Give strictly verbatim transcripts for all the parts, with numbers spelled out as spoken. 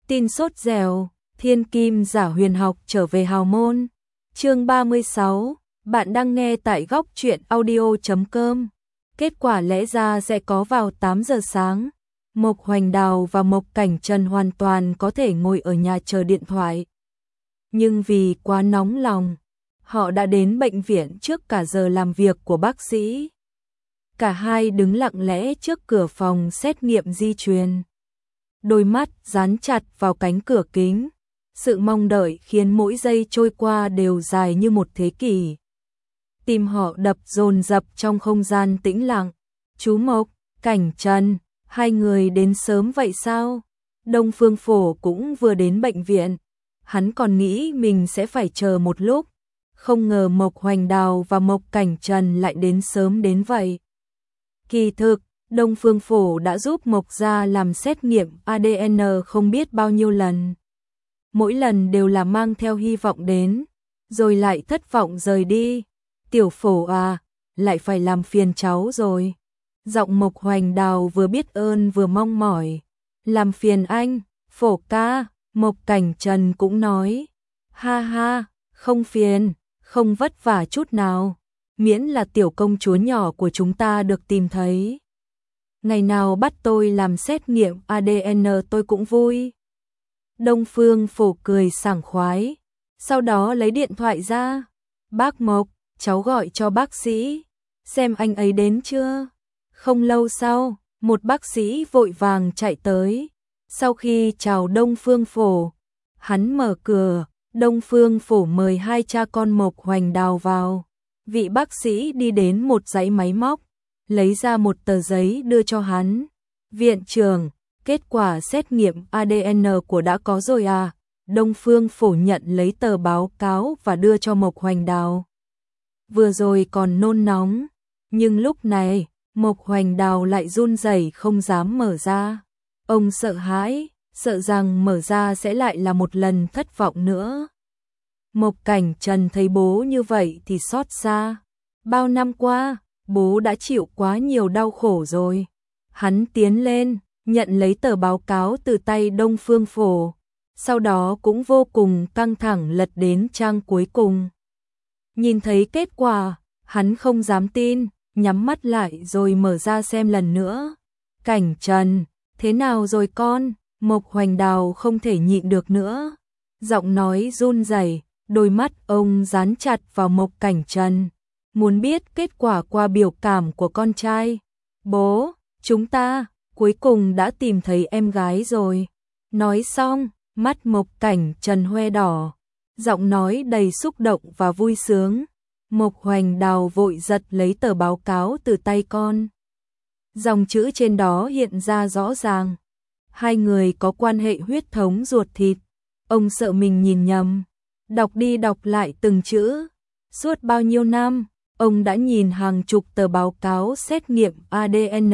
Tin sốt dẻo, thiên kim giả huyền học trở về hào môn. Chương ba mươi sáu, bạn đang nghe tại góc truyện audio chấm com. Kết quả lẽ ra sẽ có vào tám giờ sáng. Mộc Hoành Đào và Mộc Cảnh Trần hoàn toàn có thể ngồi ở nhà chờ điện thoại. Nhưng vì quá nóng lòng, họ đã đến bệnh viện trước cả giờ làm việc của bác sĩ. Cả hai đứng lặng lẽ trước cửa phòng xét nghiệm di truyền. Đôi mắt dán chặt vào cánh cửa kính. Sự mong đợi khiến mỗi giây trôi qua đều dài như một thế kỷ. Tim họ đập dồn dập trong không gian tĩnh lặng. Chú Mộc, Cảnh Trần, hai người đến sớm vậy sao? Đông Phương Phổ cũng vừa đến bệnh viện. Hắn còn nghĩ mình sẽ phải chờ một lúc. Không ngờ Mộc Hoành Đào và Mộc Cảnh Trần lại đến sớm đến vậy. Kỳ thực, Đông Phương Phổ đã giúp Mộc gia làm xét nghiệm a đê en không biết bao nhiêu lần. Mỗi lần đều là mang theo hy vọng đến, rồi lại thất vọng rời đi. Tiểu Phổ à, lại phải làm phiền cháu rồi. Giọng Mộc Hoành Đào vừa biết ơn vừa mong mỏi. Làm phiền anh, Phổ ca, Mộc Cảnh Trần cũng nói. Ha ha, không phiền, không vất vả chút nào. Miễn là tiểu công chúa nhỏ của chúng ta được tìm thấy. Ngày nào bắt tôi làm xét nghiệm a đê en tôi cũng vui. Đông Phương Phổ cười sảng khoái, sau đó lấy điện thoại ra. Bác Mộc, cháu gọi cho bác sĩ, xem anh ấy đến chưa. Không lâu sau, một bác sĩ vội vàng chạy tới. Sau khi chào Đông Phương Phổ, hắn mở cửa. Đông Phương Phổ mời hai cha con Mộc Hoành Đào vào. Vị bác sĩ đi đến một dãy máy móc, lấy ra một tờ giấy đưa cho hắn. Viện trưởng, kết quả xét nghiệm a đê en của đã có rồi à? Đông Phương Phổ nhận lấy tờ báo cáo và đưa cho Mộc Hoành Đào. Vừa rồi còn nôn nóng, nhưng lúc này, Mộc Hoành Đào lại run rẩy không dám mở ra. Ông sợ hãi, sợ rằng mở ra sẽ lại là một lần thất vọng nữa. Mộc Cảnh Trần thấy bố như vậy thì xót xa. Bao năm qua, bố đã chịu quá nhiều đau khổ rồi. Hắn tiến lên, nhận lấy tờ báo cáo từ tay Đông Phương Phổ. Sau đó cũng vô cùng căng thẳng lật đến trang cuối cùng. Nhìn thấy kết quả, hắn không dám tin, nhắm mắt lại rồi mở ra xem lần nữa. Cảnh Trần, thế nào rồi con? Mộc Hoành Đào không thể nhịn được nữa. Giọng nói run rẩy, đôi mắt ông dán chặt vào Mộc Cảnh Trần. Muốn biết kết quả qua biểu cảm của con trai. Bố, chúng ta cuối cùng đã tìm thấy em gái rồi. Nói xong, mắt Mộc Cảnh Trần hoe đỏ. Giọng nói đầy xúc động và vui sướng. Mộc Hoành Đào vội giật lấy tờ báo cáo từ tay con. Dòng chữ trên đó hiện ra rõ ràng. Hai người có quan hệ huyết thống ruột thịt. Ông sợ mình nhìn nhầm. Đọc đi đọc lại từng chữ. Suốt bao nhiêu năm, ông đã nhìn hàng chục tờ báo cáo xét nghiệm a đê en.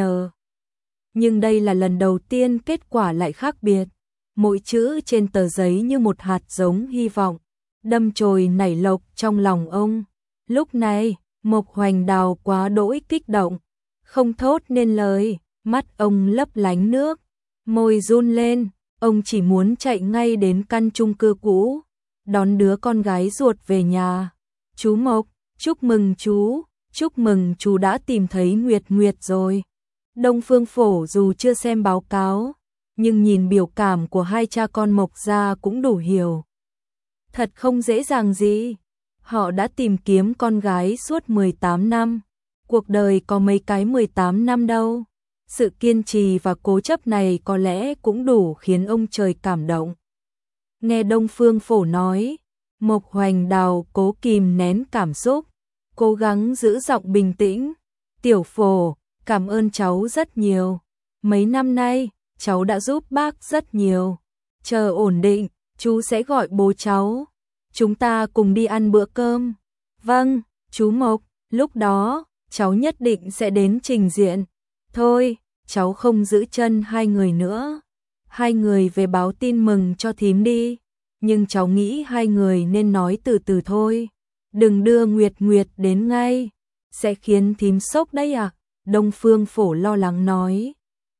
Nhưng đây là lần đầu tiên kết quả lại khác biệt. Mỗi chữ trên tờ giấy như một hạt giống hy vọng, đâm chồi nảy lộc trong lòng ông. Lúc này, Mộc Hoành Đào quá đỗi kích động, không thốt nên lời, mắt ông lấp lánh nước, môi run lên, ông chỉ muốn chạy ngay đến căn chung cư cũ, đón đứa con gái ruột về nhà. Chú Mộc, chúc mừng chú, chúc mừng chú đã tìm thấy Nguyệt Nguyệt rồi. Đông Phương Phổ dù chưa xem báo cáo, nhưng nhìn biểu cảm của hai cha con Mộc gia cũng đủ hiểu. Thật không dễ dàng gì. Họ đã tìm kiếm con gái suốt mười tám năm. Cuộc đời có mấy cái mười tám năm đâu. Sự kiên trì và cố chấp này có lẽ cũng đủ khiến ông trời cảm động. Nghe Đông Phương Phổ nói, Mộc Hoành Đào cố kìm nén cảm xúc, cố gắng giữ giọng bình tĩnh. Tiểu Phổ, cảm ơn cháu rất nhiều. Mấy năm nay, cháu đã giúp bác rất nhiều. Chờ ổn định, chú sẽ gọi bố cháu. Chúng ta cùng đi ăn bữa cơm. Vâng, chú Mộc, lúc đó, cháu nhất định sẽ đến trình diện. Thôi, cháu không giữ chân hai người nữa. Hai người về báo tin mừng cho thím đi. Nhưng cháu nghĩ hai người nên nói từ từ thôi. Đừng đưa Nguyệt Nguyệt đến ngay. Sẽ khiến thím sốc đấy à? Đông Phương Phổ lo lắng nói.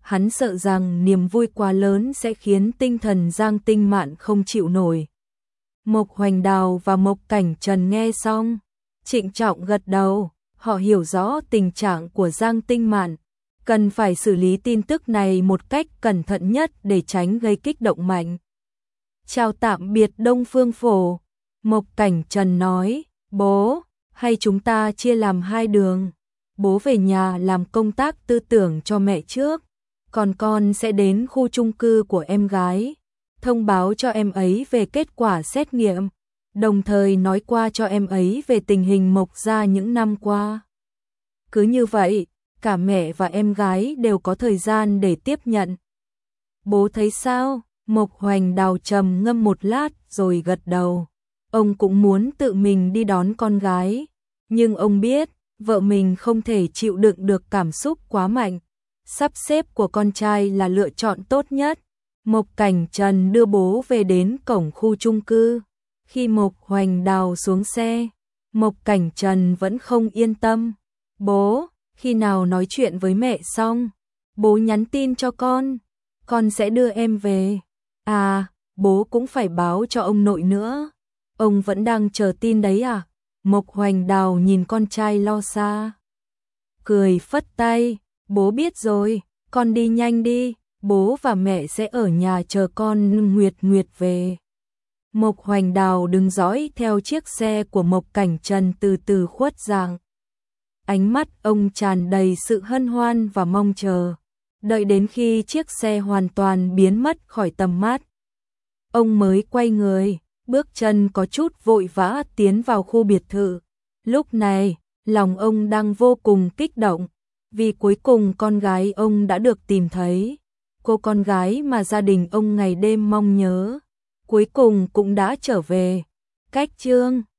hắn sợ rằng niềm vui quá lớn sẽ khiến tinh thần Giang Tinh Mạn không chịu nổi. Mộc Hoành Đào và Mộc Cảnh Trần nghe xong, trịnh trọng gật đầu, họ hiểu rõ tình trạng của Giang Tinh Mạn, cần phải xử lý tin tức này một cách cẩn thận nhất để tránh gây kích động mạnh. Chào tạm biệt Đông Phương Phổ, Mộc Cảnh Trần nói, bố, hay chúng ta chia làm hai đường, bố về nhà làm công tác tư tưởng cho mẹ trước, còn con sẽ đến khu chung cư của em gái, thông báo cho em ấy về kết quả xét nghiệm, đồng thời nói qua cho em ấy về tình hình Mộc gia những năm qua. Cứ như vậy, cả mẹ và em gái đều có thời gian để tiếp nhận. Bố thấy sao? Mộc Hoành Đào trầm ngâm một lát rồi gật đầu. Ông cũng muốn tự mình đi đón con gái, nhưng ông biết vợ mình không thể chịu đựng được cảm xúc quá mạnh. Sắp xếp của con trai là lựa chọn tốt nhất. Mộc Cảnh Trần đưa bố về đến cổng khu chung cư. Khi Mộc Hoành Đào xuống xe, Mộc Cảnh Trần vẫn không yên tâm. Bố, khi nào nói chuyện với mẹ xong, bố nhắn tin cho con, con sẽ đưa em về. À, bố cũng phải báo cho ông nội nữa. Ông vẫn đang chờ tin đấy à? Mộc Hoành Đào nhìn con trai lo xa, cười phất tay, bố biết rồi, con đi nhanh đi, bố và mẹ sẽ ở nhà chờ con Nguyệt Nguyệt về. Mộc Hoành Đào đứng dõi theo chiếc xe của Mộc Cảnh Trần từ từ khuất dạng. Ánh mắt ông tràn đầy sự hân hoan và mong chờ, đợi đến khi chiếc xe hoàn toàn biến mất khỏi tầm mắt. Ông mới quay người, bước chân có chút vội vã tiến vào khu biệt thự. Lúc này, lòng ông đang vô cùng kích động, vì cuối cùng con gái ông đã được tìm thấy. Cô con gái mà gia đình ông ngày đêm mong nhớ, cuối cùng cũng đã trở về. Cách chương